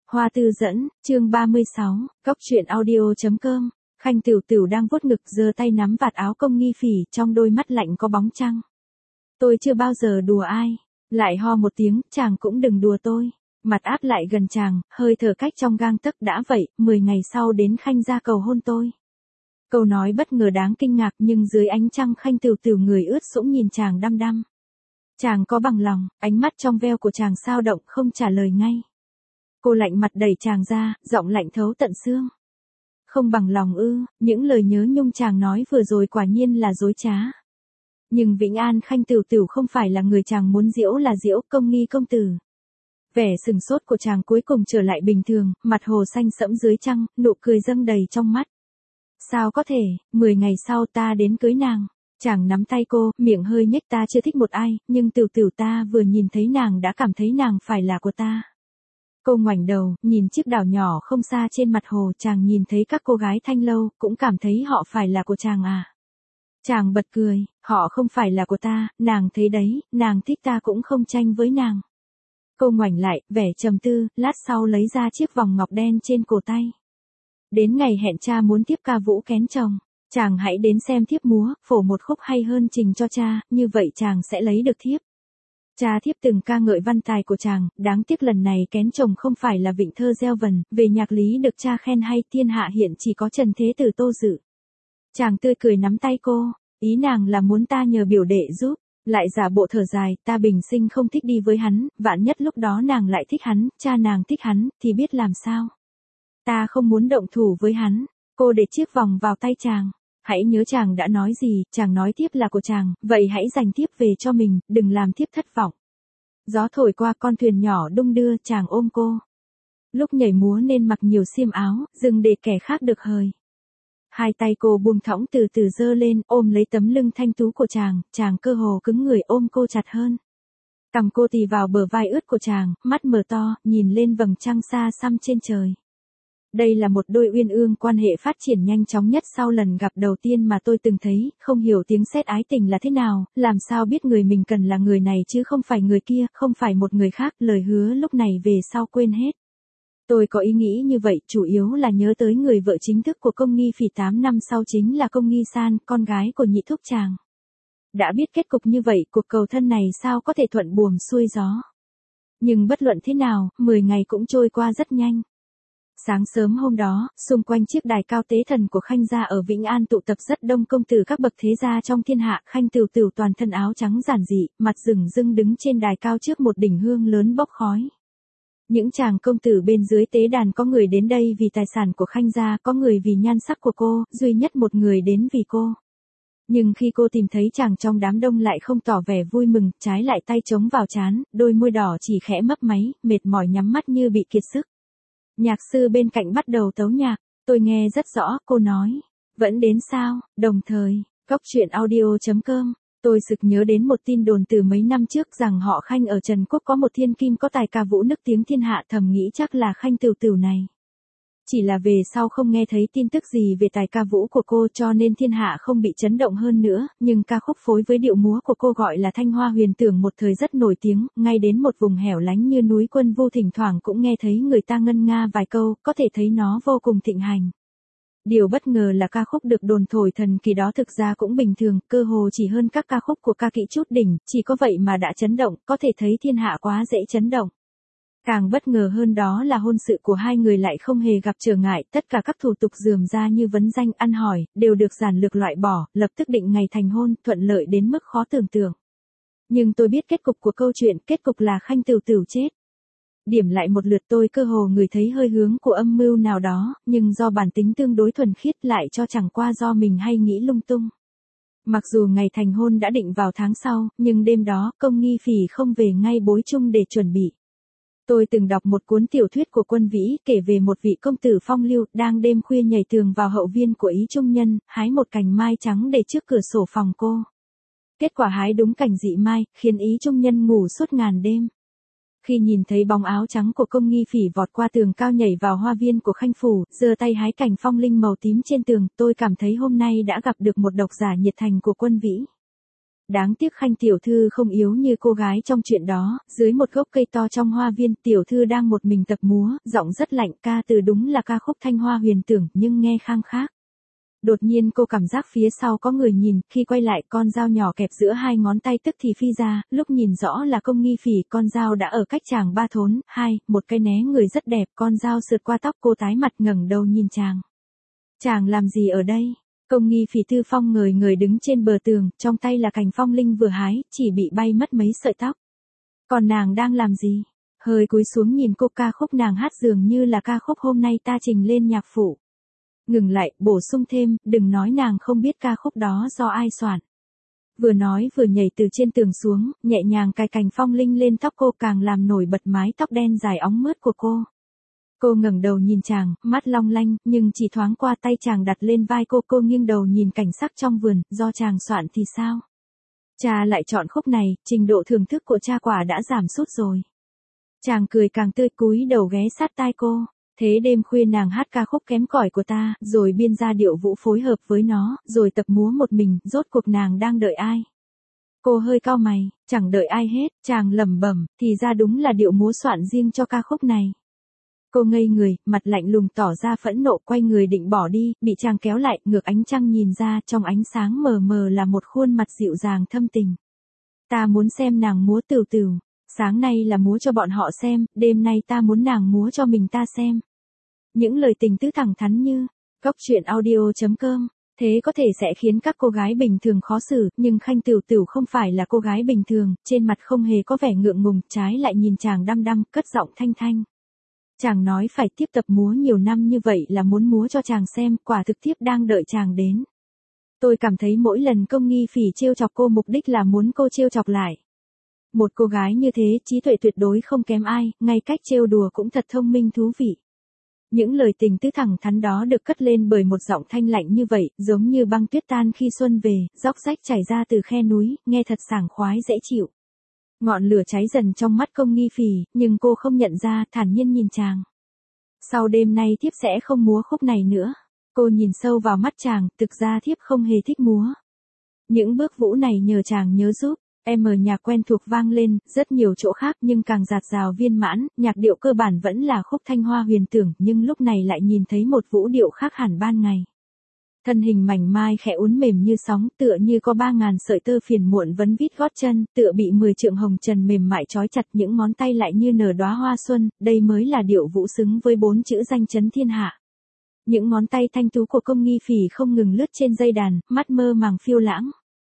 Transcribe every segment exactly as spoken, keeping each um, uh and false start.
Hoa Tư Dẫn, chương ba mươi sáu, Cóc truyện audio.com. Khanh Tửu Tửu đang vuốt ngực giơ tay nắm vạt áo Công Nghi Phỉ, trong đôi mắt lạnh có bóng trăng. Tôi chưa bao giờ đùa ai. Lại ho một tiếng, chàng cũng đừng đùa tôi. Mặt áp lại gần chàng, hơi thở cách trong gang tấc. Đã vậy, mười ngày sau đến Khanh ra cầu hôn tôi. Câu nói bất ngờ đáng kinh ngạc, nhưng dưới ánh trăng Khanh Tửu Tửu người ướt sũng nhìn chàng đăm đăm. Chàng có bằng lòng, ánh mắt trong veo của chàng sao động, không trả lời ngay. Cô lạnh mặt đẩy chàng ra, giọng lạnh thấu tận xương. Không bằng lòng ư? Những lời nhớ nhung chàng nói vừa rồi quả nhiên là dối trá. Nhưng Vĩnh An Khanh Tửu Tửu không phải là người chàng muốn giễu là giễu Công Nghi công tử. Vẻ sừng sốt của chàng cuối cùng trở lại bình thường, mặt hồ xanh sẫm dưới trăng, nụ cười dâng đầy trong mắt. Sao có thể, mười ngày sau ta đến cưới nàng. Chàng nắm tay cô, miệng hơi nhếch, ta chưa thích một ai, nhưng Tửu Tửu ta vừa nhìn thấy nàng đã cảm thấy nàng phải là của ta. Cô ngoảnh đầu, nhìn chiếc đảo nhỏ không xa trên mặt hồ, chàng nhìn thấy các cô gái Thanh Lâu, cũng cảm thấy họ phải là của chàng à. Chàng bật cười, họ không phải là của ta, nàng thấy đấy, nàng thích ta cũng không tranh với nàng. Cô ngoảnh lại, vẻ trầm tư, lát sau lấy ra chiếc vòng ngọc đen trên cổ tay. Đến ngày hẹn cha muốn tiếp ca vũ kén chồng, chàng hãy đến xem thiếp múa, phổ một khúc hay hơn trình cho cha, như vậy chàng sẽ lấy được thiếp. Cha thiếp từng ca ngợi văn tài của chàng, đáng tiếc lần này kén chồng không phải là Vịnh Thơ gieo vần, về nhạc lý được cha khen hay, thiên hạ hiện chỉ có Trần Thế Tử Tô Dự. Chàng tươi cười nắm tay cô, ý nàng là muốn ta nhờ biểu đệ giúp, lại giả bộ thở dài, ta bình sinh không thích đi với hắn, vạn nhất lúc đó nàng lại thích hắn, cha nàng thích hắn, thì biết làm sao. Ta không muốn động thủ với hắn. Cô để chiếc vòng vào tay chàng. Hãy nhớ chàng đã nói gì, chàng nói thiếp là của chàng, vậy hãy dành thiếp về cho mình, đừng làm thiếp thất vọng. Gió thổi qua, con thuyền nhỏ đung đưa, chàng ôm cô. Lúc nhảy múa nên mặc nhiều xiêm áo, dừng để kẻ khác được hời. Hai tay cô buông thõng từ từ giơ lên, ôm lấy tấm lưng thanh tú của chàng, chàng cơ hồ cứng người ôm cô chặt hơn. Cằm cô tì vào bờ vai ướt của chàng, mắt mở to, nhìn lên vầng trăng xa xăm trên trời. Đây là một đôi uyên ương, quan hệ phát triển nhanh chóng nhất sau lần gặp đầu tiên mà tôi từng thấy, không hiểu tiếng sét ái tình là thế nào, làm sao biết người mình cần là người này chứ không phải người kia, không phải một người khác, lời hứa lúc này về sau quên hết. Tôi có ý nghĩ như vậy, chủ yếu là nhớ tới người vợ chính thức của Công Nghi Phỉ tám năm sau chính là Công Nghi San, con gái của nhị thúc chàng. Đã biết kết cục như vậy, cuộc cầu thân này sao có thể thuận buồm xuôi gió. Nhưng bất luận thế nào, mười ngày cũng trôi qua rất nhanh. Sáng sớm hôm đó, xung quanh chiếc đài cao tế thần của Khanh gia ở Vĩnh An tụ tập rất đông công tử các bậc thế gia trong thiên hạ. Khanh Tửu Tửu toàn thân áo trắng giản dị, mặt rừng rưng đứng trên đài cao trước một đỉnh hương lớn bốc khói. Những chàng công tử bên dưới tế đàn, có người đến đây vì tài sản của Khanh gia, có người vì nhan sắc của cô, duy nhất một người đến vì cô. Nhưng khi cô tìm thấy chàng trong đám đông lại không tỏ vẻ vui mừng, trái lại tay chống vào trán, đôi môi đỏ chỉ khẽ mấp máy, mệt mỏi nhắm mắt như bị kiệt sức. Nhạc sư bên cạnh bắt đầu tấu nhạc, tôi nghe rất rõ, cô nói, vẫn đến sao, đồng thời, Cóc truyện audio.com, tôi sực nhớ đến một tin đồn từ mấy năm trước rằng họ Khanh ở Trần Quốc có một thiên kim có tài ca vũ nức tiếng thiên hạ, thầm nghĩ chắc là Khanh Tửu Tửu này. Chỉ là về sau không nghe thấy tin tức gì về tài ca vũ của cô cho nên thiên hạ không bị chấn động hơn nữa, nhưng ca khúc phối với điệu múa của cô gọi là Thanh Hoa Huyền Tưởng một thời rất nổi tiếng, ngay đến một vùng hẻo lánh như núi Quân Vu thỉnh thoảng cũng nghe thấy người ta ngân nga vài câu, có thể thấy nó vô cùng thịnh hành. Điều bất ngờ là ca khúc được đồn thổi thần kỳ đó thực ra cũng bình thường, cơ hồ chỉ hơn các ca khúc của ca kỹ chút đỉnh, chỉ có vậy mà đã chấn động, có thể thấy thiên hạ quá dễ chấn động. Càng bất ngờ hơn đó là hôn sự của hai người lại không hề gặp trở ngại, tất cả các thủ tục rườm ra như vấn danh, ăn hỏi, đều được giản lược loại bỏ, lập tức định ngày thành hôn, thuận lợi đến mức khó tưởng tượng. Nhưng tôi biết kết cục của câu chuyện, kết cục là Khanh Tửu Tửu chết. Điểm lại một lượt tôi cơ hồ ngửi thấy hơi hướng của âm mưu nào đó, nhưng do bản tính tương đối thuần khiết lại cho chẳng qua do mình hay nghĩ lung tung. Mặc dù ngày thành hôn đã định vào tháng sau, nhưng đêm đó, Công Nghi Phỉ không về ngay bối chung để chuẩn bị. Tôi từng đọc một cuốn tiểu thuyết của Quân Vĩ kể về một vị công tử phong lưu đang đêm khuya nhảy tường vào hậu viên của Ý Trung Nhân, hái một cành mai trắng để trước cửa sổ phòng cô. Kết quả hái đúng cành dị mai, khiến Ý Trung Nhân ngủ suốt ngàn đêm. Khi nhìn thấy bóng áo trắng của Công Nghi Phỉ vọt qua tường cao nhảy vào hoa viên của Khanh phủ, giơ tay hái cành phong linh màu tím trên tường, tôi cảm thấy hôm nay đã gặp được một độc giả nhiệt thành của Quân Vĩ. Đáng tiếc Khanh tiểu thư không yếu như cô gái trong chuyện đó, dưới một gốc cây to trong hoa viên, tiểu thư đang một mình tập múa, giọng rất lạnh, ca từ đúng là ca khúc Thanh Hoa Huyền Tưởng, nhưng nghe khang khác. Đột nhiên cô cảm giác phía sau có người nhìn, khi quay lại con dao nhỏ kẹp giữa hai ngón tay tức thì phi ra, lúc nhìn rõ là Công Nghi Phỉ, con dao đã ở cách chàng ba thốn, hai, một cái né người rất đẹp, con dao sượt qua tóc cô tái mặt ngẩng đầu nhìn chàng. Chàng làm gì ở đây? Công Nghi Phỉ Tư Phong ngời ngời đứng trên bờ tường, trong tay là cành phong linh vừa hái, chỉ bị bay mất mấy sợi tóc. Còn nàng đang làm gì? Hơi cúi xuống nhìn cô, ca khúc nàng hát dường như là ca khúc hôm nay ta trình lên nhạc phụ. Ngừng lại, bổ sung thêm, đừng nói nàng không biết ca khúc đó do ai soạn. Vừa nói vừa nhảy từ trên tường xuống, nhẹ nhàng cài cành phong linh lên tóc cô, càng làm nổi bật mái tóc đen dài óng mướt của cô. Cô ngẩng đầu nhìn chàng, mắt long lanh, nhưng chỉ thoáng qua tay chàng đặt lên vai cô, cô nghiêng đầu nhìn cảnh sắc trong vườn, do chàng soạn thì sao? Cha lại chọn khúc này, trình độ thưởng thức của cha quả đã giảm sút rồi. Chàng cười càng tươi, cúi đầu ghé sát tai cô. Thế đêm khuya nàng hát ca khúc kém cỏi của ta, rồi biên ra điệu vũ phối hợp với nó, rồi tập múa một mình, rốt cuộc nàng đang đợi ai? Cô hơi cau mày, chẳng đợi ai hết, chàng lẩm bẩm, thì ra đúng là điệu múa soạn riêng cho ca khúc này. Cô ngây người, mặt lạnh lùng tỏ ra phẫn nộ, quay người định bỏ đi, bị chàng kéo lại, ngược ánh trăng nhìn ra, trong ánh sáng mờ mờ là một khuôn mặt dịu dàng thâm tình. Ta muốn xem nàng múa tửu tửu, sáng nay là múa cho bọn họ xem, đêm nay ta muốn nàng múa cho mình ta xem. Những lời tình tứ thẳng thắn như, góc truyện audio chấm com, thế có thể sẽ khiến các cô gái bình thường khó xử, nhưng Khanh Tửu Tửu không phải là cô gái bình thường, trên mặt không hề có vẻ ngượng ngùng, trái lại nhìn chàng đăm đăm, cất giọng thanh thanh. Chàng nói phải tiếp tập múa nhiều năm như vậy là muốn múa cho chàng xem, quả thực tiếp đang đợi chàng đến. Tôi cảm thấy mỗi lần Công Nghi Phỉ trêu chọc cô mục đích là muốn cô trêu chọc lại. Một cô gái như thế, trí tuệ tuyệt đối không kém ai, ngay cách trêu đùa cũng thật thông minh thú vị. Những lời tình tứ thẳng thắn đó được cất lên bởi một giọng thanh lạnh như vậy, giống như băng tuyết tan khi xuân về, róc rách chảy ra từ khe núi, nghe thật sảng khoái dễ chịu. Ngọn lửa cháy dần trong mắt Công Nghi Phỉ, nhưng cô không nhận ra, thản nhiên nhìn chàng. Sau đêm nay thiếp sẽ không múa khúc này nữa. Cô nhìn sâu vào mắt chàng, thực ra thiếp không hề thích múa. Những bước vũ này nhờ chàng nhớ giúp. Em ở nhạc quen thuộc vang lên, rất nhiều chỗ khác nhưng càng dạt dào viên mãn, nhạc điệu cơ bản vẫn là khúc Thanh Hoa Huyền Tưởng, nhưng lúc này lại nhìn thấy một vũ điệu khác hẳn ban ngày. Thân hình mảnh mai khẽ uốn mềm như sóng, tựa như có ba ngàn sợi tơ phiền muộn vấn vít gót chân, tựa bị mười trượng hồng trần mềm mại trói chặt, những ngón tay lại như nở đóa hoa xuân, đây mới là điệu vũ xứng với bốn chữ danh chấn thiên hạ. Những ngón tay thanh tú của Công Nghi Phỉ không ngừng lướt trên dây đàn, mắt mơ màng phiêu lãng.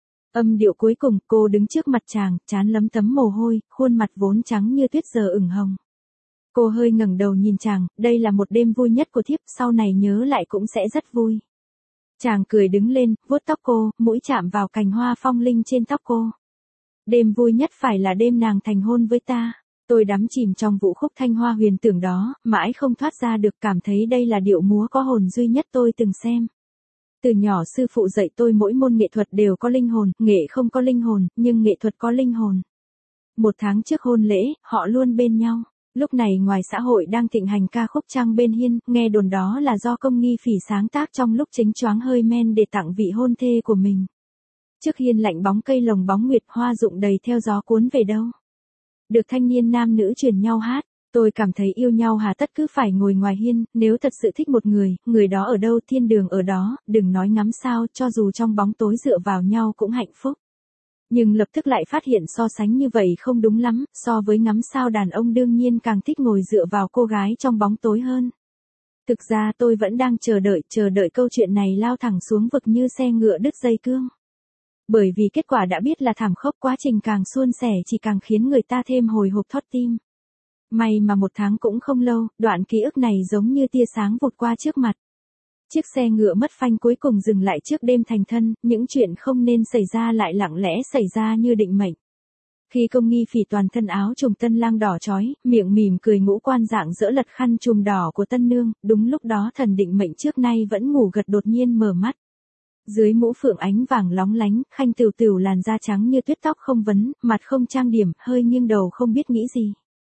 Âm điệu cuối cùng, cô đứng trước mặt chàng, trán lấm tấm mồ hôi, khuôn mặt vốn trắng như tuyết giờ ửng hồng. Cô hơi ngẩng đầu nhìn chàng, đây là một đêm vui nhất của thiếp, sau này nhớ lại cũng sẽ rất vui. Chàng cười đứng lên, vuốt tóc cô, mũi chạm vào cành hoa phong linh trên tóc cô. Đêm vui nhất phải là đêm nàng thành hôn với ta. Tôi đắm chìm trong vũ khúc Thanh Hoa Huyền Tưởng đó, mãi không thoát ra được, cảm thấy đây là điệu múa có hồn duy nhất tôi từng xem. Từ nhỏ sư phụ dạy tôi mỗi môn nghệ thuật đều có linh hồn, nghệ không có linh hồn, nhưng nghệ thuật có linh hồn. Một tháng trước hôn lễ, họ luôn bên nhau. Lúc này ngoài xã hội đang thịnh hành ca khúc Trăng Bên Hiên, nghe đồn đó là do Công Nghi Phỉ sáng tác trong lúc chính choáng hơi men để tặng vị hôn thê của mình. Trước hiên lạnh bóng cây lồng bóng nguyệt, hoa rụng đầy theo gió cuốn về đâu. Được thanh niên nam nữ truyền nhau hát. Tôi cảm thấy yêu nhau hà tất cứ phải ngồi ngoài hiên, nếu thật sự thích một người, người đó ở đâu, thiên đường ở đó, đừng nói ngắm sao, cho dù trong bóng tối dựa vào nhau cũng hạnh phúc. Nhưng lập tức lại phát hiện so sánh như vậy không đúng lắm, so với ngắm sao đàn ông đương nhiên càng thích ngồi dựa vào cô gái trong bóng tối hơn. Thực ra tôi vẫn đang chờ đợi, chờ đợi câu chuyện này lao thẳng xuống vực như xe ngựa đứt dây cương. Bởi vì kết quả đã biết là thảm khốc, quá trình càng suôn sẻ chỉ càng khiến người ta thêm hồi hộp thót tim. May mà một tháng cũng không lâu, đoạn ký ức này giống như tia sáng vụt qua trước mặt. Chiếc xe ngựa mất phanh cuối cùng dừng lại trước đêm thành thân, những chuyện không nên xảy ra lại lặng lẽ xảy ra như định mệnh. Khi Công Nghi Phỉ toàn thân áo trùm tân lang đỏ chói, miệng mỉm cười, ngũ quan dạng dỡ lật khăn trùm đỏ của tân nương, đúng lúc đó thần định mệnh trước nay vẫn ngủ gật đột nhiên mở mắt. Dưới mũ phượng ánh vàng lóng lánh, Khanh Tửu Tửu làn da trắng như tuyết, tóc không vấn, mặt không trang điểm, hơi nghiêng đầu không biết nghĩ gì.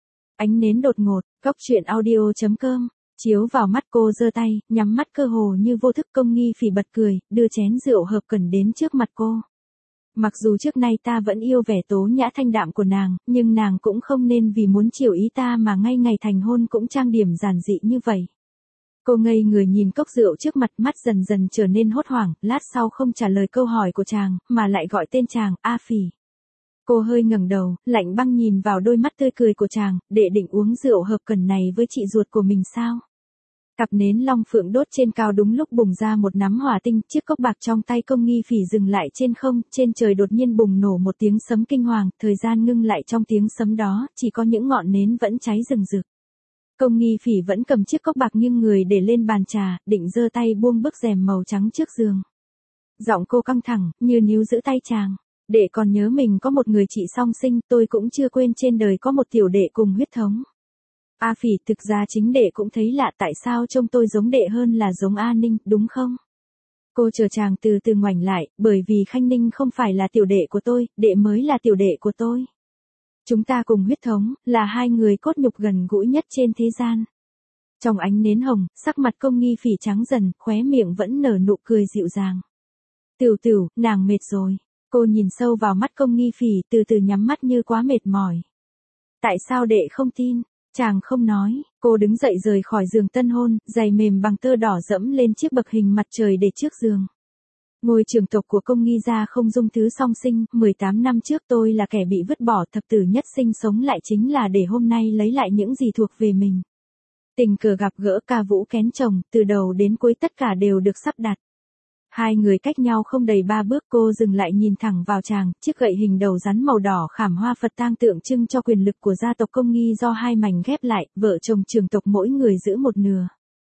Ánh nến đột ngột, góc truyện audio chấm com, chiếu vào mắt cô, giơ tay, nhắm mắt cơ hồ như vô thức. Công Nghi Phỉ bật cười, đưa chén rượu hợp cẩn đến trước mặt cô. Mặc dù trước nay ta vẫn yêu vẻ tố nhã thanh đạm của nàng, nhưng nàng cũng không nên vì muốn chiều ý ta mà ngay ngày thành hôn cũng trang điểm giản dị như vậy. Cô ngây người nhìn cốc rượu trước mặt, mắt dần dần trở nên hốt hoảng, lát sau không trả lời câu hỏi của chàng, mà lại gọi tên chàng, A Phỉ. Cô hơi ngẩng đầu, lạnh băng nhìn vào đôi mắt tươi cười của chàng, đệ định uống rượu hợp cần này với chị ruột của mình sao? Cặp nến long phượng đốt trên cao đúng lúc bùng ra một nắm hỏa tinh, chiếc cốc bạc trong tay Công Nghi Phỉ dừng lại trên không, trên trời đột nhiên bùng nổ một tiếng sấm kinh hoàng, thời gian ngưng lại trong tiếng sấm đó, chỉ có những ngọn nến vẫn cháy rừng rực. Công Nghi Phỉ vẫn cầm chiếc cốc bạc nghiêng người để lên bàn trà, định giơ tay buông bức rèm màu trắng trước giường. Giọng cô căng thẳng, như níu giữ tay chàng. Đệ còn nhớ mình có một người chị song sinh, tôi cũng chưa quên trên đời có một tiểu đệ cùng huyết thống. A Phỉ, thực ra chính đệ cũng thấy lạ tại sao trông tôi giống đệ hơn là giống A Ninh, đúng không? Cô chờ chàng từ từ ngoảnh lại, bởi vì Khanh Ninh không phải là tiểu đệ của tôi, đệ mới là tiểu đệ của tôi. Chúng ta cùng huyết thống, là hai người cốt nhục gần gũi nhất trên thế gian. Trong ánh nến hồng, sắc mặt Công Nghi Phỉ trắng dần, khóe miệng vẫn nở nụ cười dịu dàng. Tửu tửu, nàng mệt rồi. Cô nhìn sâu vào mắt Công Nghi Phỉ, từ từ nhắm mắt như quá mệt mỏi. Tại sao đệ không tin? Chàng không nói. Cô đứng dậy rời khỏi giường tân hôn, giày mềm bằng tơ đỏ dẫm lên chiếc bậc hình mặt trời để trước giường. Ngôi trường tộc của Công Nghi gia không dung thứ song sinh, mười tám năm trước tôi là kẻ bị vứt bỏ, thập tử nhất sinh sống lại chính là để hôm nay lấy lại những gì thuộc về mình. Tình cờ gặp gỡ, ca vũ kén chồng, từ đầu đến cuối tất cả đều được sắp đặt. Hai người cách nhau không đầy ba bước, cô dừng lại nhìn thẳng vào chàng, chiếc gậy hình đầu rắn màu đỏ khảm hoa Phật tang tượng trưng cho quyền lực của gia tộc Công Nghi do hai mảnh ghép lại, vợ chồng trường tộc mỗi người giữ một nửa.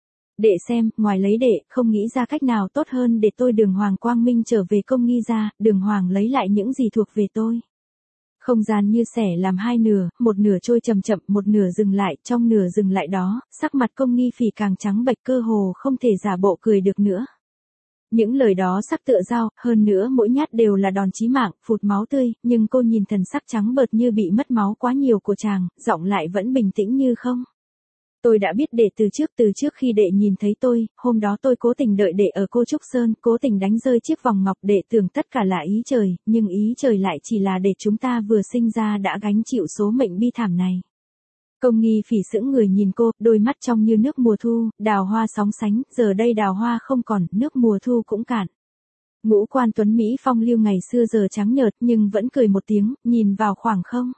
Đệ xem, ngoài lấy đệ, không nghĩ ra cách nào tốt hơn để tôi Đường Hoàng quang minh trở về Công Nghi gia, Đường Hoàng lấy lại những gì thuộc về tôi. Không gian như xẻ làm hai nửa, một nửa trôi chậm chậm, một nửa dừng lại, trong nửa dừng lại đó, sắc mặt Công Nghi Phỉ càng trắng bệch, cơ hồ không thể giả bộ cười được nữa. Những lời đó sắc tựa dao, hơn nữa mỗi nhát đều là đòn chí mạng, phụt máu tươi, nhưng cô nhìn thần sắc trắng bợt như bị mất máu quá nhiều của chàng, giọng lại vẫn bình tĩnh như không. Tôi đã biết đệ từ trước, từ trước khi đệ nhìn thấy tôi, hôm đó tôi cố tình đợi đệ ở Cô Trúc Sơn, cố tình đánh rơi chiếc vòng ngọc, đệ tưởng tất cả là ý trời, nhưng ý trời lại chỉ là để chúng ta vừa sinh ra đã gánh chịu số mệnh bi thảm này. Công Nghi Phỉ sững người nhìn cô, đôi mắt trong như nước mùa thu, đào hoa sóng sánh, giờ đây đào hoa không còn, nước mùa thu cũng cạn. Ngũ quan tuấn Mỹ phong lưu ngày xưa giờ trắng nhợt nhưng vẫn cười một tiếng, nhìn vào khoảng không.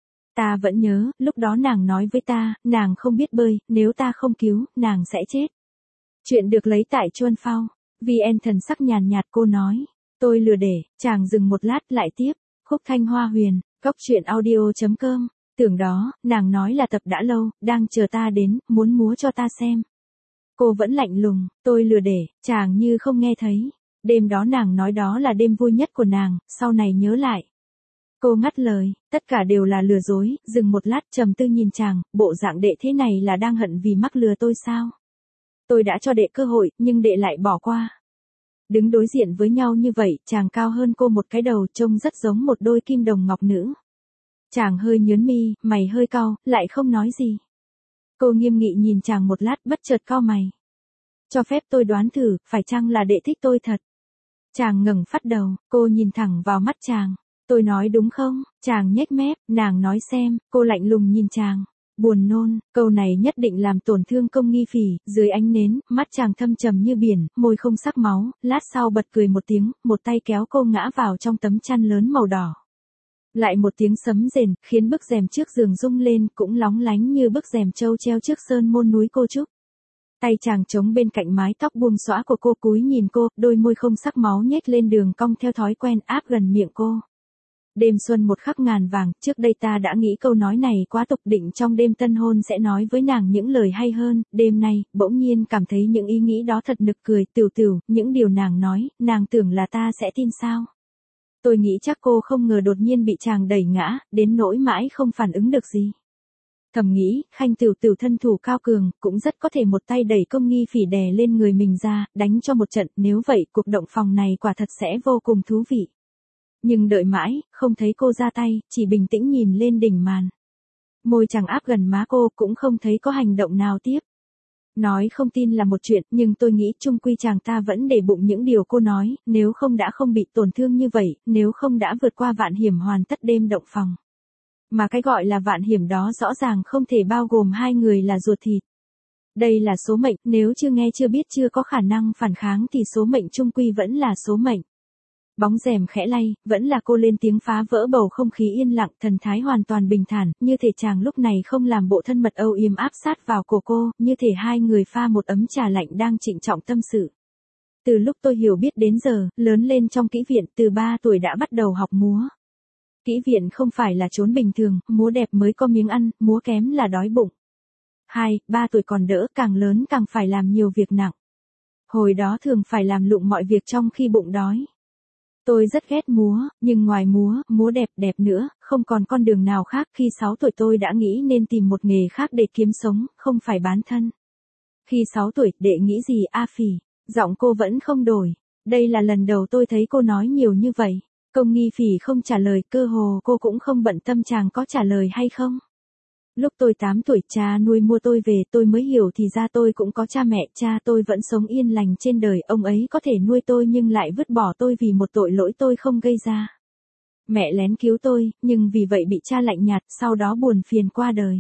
Ta vẫn nhớ, lúc đó nàng nói với ta, nàng không biết bơi, nếu ta không cứu, nàng sẽ chết. Chuyện được lấy tại Chuân Phao. vê en thần sắc nhàn nhạt cô nói. Tôi lừa để, chàng dừng một lát lại tiếp. Khúc Thanh Hoa Huyền, góc truyện audio chấm com. Tưởng đó, nàng nói là tập đã lâu, đang chờ ta đến, muốn múa cho ta xem. Cô vẫn lạnh lùng, tôi lừa để, chàng như không nghe thấy. Đêm đó nàng nói đó là đêm vui nhất của nàng, sau này nhớ lại. Cô ngắt lời, tất cả đều là lừa dối, dừng một lát trầm tư nhìn chàng, bộ dạng đệ thế này là đang hận vì mắc lừa tôi sao? Tôi đã cho đệ cơ hội, nhưng đệ lại bỏ qua. Đứng đối diện với nhau như vậy, chàng cao hơn cô một cái đầu, trông rất giống một đôi kim đồng ngọc nữ. Chàng hơi nhớn mi, mày hơi cau, lại không nói gì. Cô nghiêm nghị nhìn chàng một lát, bất chợt cau mày. Cho phép tôi đoán thử, phải chăng là đệ thích tôi thật? Chàng ngẩng phát đầu, cô nhìn thẳng vào mắt chàng. Tôi nói đúng không? Chàng nhếch mép, nàng nói xem, cô lạnh lùng nhìn chàng. Buồn nôn, câu này nhất định làm tổn thương Công Nghi Phỉ, dưới ánh nến, mắt chàng thâm trầm như biển, môi không sắc máu, lát sau bật cười một tiếng, một tay kéo cô ngã vào trong tấm chăn lớn màu đỏ. Lại một tiếng sấm rền, khiến bức rèm trước giường rung lên, cũng lóng lánh như bức rèm châu treo trước sơn môn núi Cô Trúc. Tay chàng chống bên cạnh mái tóc buông xõa của cô, cúi nhìn cô, đôi môi không sắc máu nhếch lên đường cong theo thói quen, áp gần miệng cô. Đêm xuân một khắc ngàn vàng, trước đây ta đã nghĩ câu nói này quá tục, định trong đêm tân hôn sẽ nói với nàng những lời hay hơn, đêm nay, bỗng nhiên cảm thấy những ý nghĩ đó thật nực cười, Tửu tửu, những điều nàng nói, nàng tưởng là ta sẽ tin sao? Tôi nghĩ chắc cô không ngờ đột nhiên bị chàng đẩy ngã, đến nỗi mãi không phản ứng được gì. Thầm nghĩ, Khanh Tửu tửu thân thủ cao cường, cũng rất có thể một tay đẩy Công Nghi Phỉ đè lên người mình ra, đánh cho một trận, nếu vậy, cuộc động phòng này quả thật sẽ vô cùng thú vị. Nhưng đợi mãi, không thấy cô ra tay, chỉ bình tĩnh nhìn lên đỉnh màn. Môi chàng áp gần má cô, cũng không thấy có hành động nào tiếp. Nói không tin là một chuyện, nhưng tôi nghĩ chung quy chàng ta vẫn để bụng những điều cô nói, nếu không đã không bị tổn thương như vậy, nếu không đã vượt qua vạn hiểm hoàn tất đêm động phòng. Mà cái gọi là vạn hiểm đó rõ ràng không thể bao gồm hai người là ruột thịt. Đây là số mệnh, nếu chưa nghe chưa biết chưa có khả năng phản kháng thì số mệnh chung quy vẫn là số mệnh. Bóng rèm khẽ lay, vẫn là cô lên tiếng phá vỡ bầu không khí yên lặng, thần thái hoàn toàn bình thản, như thể chàng lúc này không làm bộ thân mật âu yếm áp sát vào cổ cô, như thể hai người pha một ấm trà lạnh đang trịnh trọng tâm sự. Từ lúc tôi hiểu biết đến giờ, lớn lên trong kỹ viện, từ ba tuổi đã bắt đầu học múa. Kỹ viện không phải là chốn bình thường, múa đẹp mới có miếng ăn, múa kém là đói bụng. Hai, ba tuổi còn đỡ, càng lớn càng phải làm nhiều việc nặng. Hồi đó thường phải làm lụng mọi việc trong khi bụng đói. Tôi rất ghét múa, nhưng ngoài múa, múa đẹp đẹp nữa, không còn con đường nào khác. Khi sáu tuổi tôi đã nghĩ nên tìm một nghề khác để kiếm sống, không phải bán thân. Khi sáu tuổi, đệ nghĩ gì A Phỉ? Giọng cô vẫn không đổi. Đây là lần đầu tôi thấy cô nói nhiều như vậy. Công Nghi Phỉ không trả lời, cơ hồ cô cũng không bận tâm chàng có trả lời hay không. Lúc tôi tám tuổi, cha nuôi mua tôi về, tôi mới hiểu thì ra tôi cũng có cha mẹ, cha tôi vẫn sống yên lành trên đời, ông ấy có thể nuôi tôi nhưng lại vứt bỏ tôi vì một tội lỗi tôi không gây ra. Mẹ lén cứu tôi, nhưng vì vậy bị cha lạnh nhạt, sau đó buồn phiền qua đời.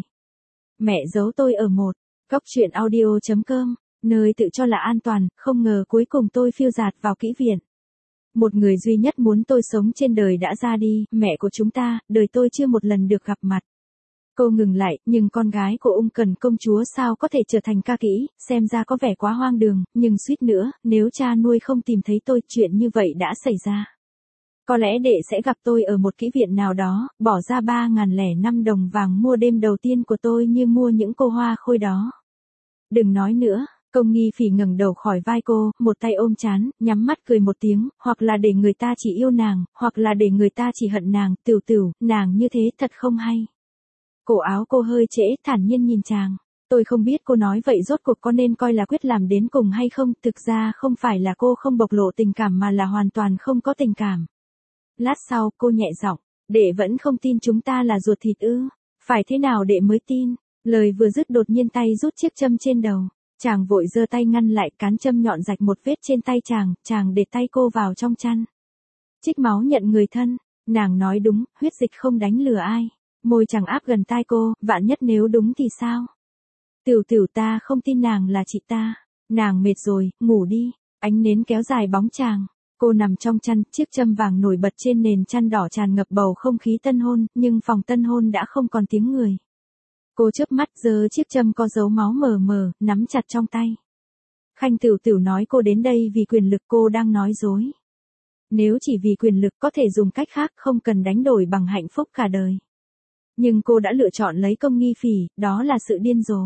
Mẹ giấu tôi ở một góc truyện audio chấm com, nơi tự cho là an toàn, không ngờ cuối cùng tôi phiêu dạt vào kỹ viện. Một người duy nhất muốn tôi sống trên đời đã ra đi, mẹ của chúng ta, đời tôi chưa một lần được gặp mặt. Cô ngừng lại, nhưng con gái của ung cần công chúa sao có thể trở thành ca kỹ, xem ra có vẻ quá hoang đường, nhưng suýt nữa, nếu cha nuôi không tìm thấy tôi, chuyện như vậy đã xảy ra. Có lẽ đệ sẽ gặp tôi ở một kỹ viện nào đó, bỏ ra ba ngàn lẻ năm đồng vàng mua đêm đầu tiên của tôi như mua những cô hoa khôi đó. Đừng nói nữa. Công Nghi Phỉ ngẩng đầu khỏi vai cô, một tay ôm trán, nhắm mắt cười một tiếng, hoặc là để người ta chỉ yêu nàng, hoặc là để người ta chỉ hận nàng, Tửu Tửu, nàng như thế thật không hay. Cổ áo cô hơi trễ, thản nhiên nhìn chàng. Tôi không biết cô nói vậy rốt cuộc có nên coi là quyết làm đến cùng hay không, thực ra không phải là cô không bộc lộ tình cảm mà là hoàn toàn không có tình cảm. Lát sau, cô nhẹ giọng, đệ vẫn không tin chúng ta là ruột thịt ư? Phải thế nào đệ mới tin? Lời vừa dứt đột nhiên tay rút chiếc châm trên đầu. Chàng vội giơ tay ngăn lại, cán châm nhọn rạch một vết trên tay chàng, chàng để tay cô vào trong chăn. Trích máu nhận người thân, nàng nói đúng, huyết dịch không đánh lừa ai. Môi chàng áp gần tai cô, vạn nhất nếu đúng thì sao? Tửu Tửu, ta không tin nàng là chị ta. Nàng mệt rồi, ngủ đi. Ánh nến kéo dài bóng chàng. Cô nằm trong chăn, chiếc châm vàng nổi bật trên nền chăn đỏ tràn ngập bầu không khí tân hôn, nhưng phòng tân hôn đã không còn tiếng người. Cô chớp mắt, giơ chiếc châm có dấu máu mờ mờ, nắm chặt trong tay. Khanh Tửu Tửu nói cô đến đây vì quyền lực, cô đang nói dối. Nếu chỉ vì quyền lực có thể dùng cách khác, không cần đánh đổi bằng hạnh phúc cả đời. Nhưng cô đã lựa chọn lấy Công Nghi Phỉ, đó là sự điên rồ.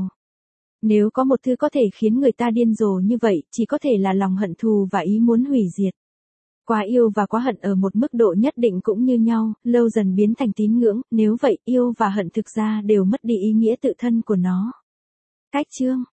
Nếu có một thứ có thể khiến người ta điên rồ như vậy, chỉ có thể là lòng hận thù và ý muốn hủy diệt. Quá yêu và quá hận ở một mức độ nhất định cũng như nhau, lâu dần biến thành tín ngưỡng, nếu vậy yêu và hận thực ra đều mất đi ý nghĩa tự thân của nó. Cách chương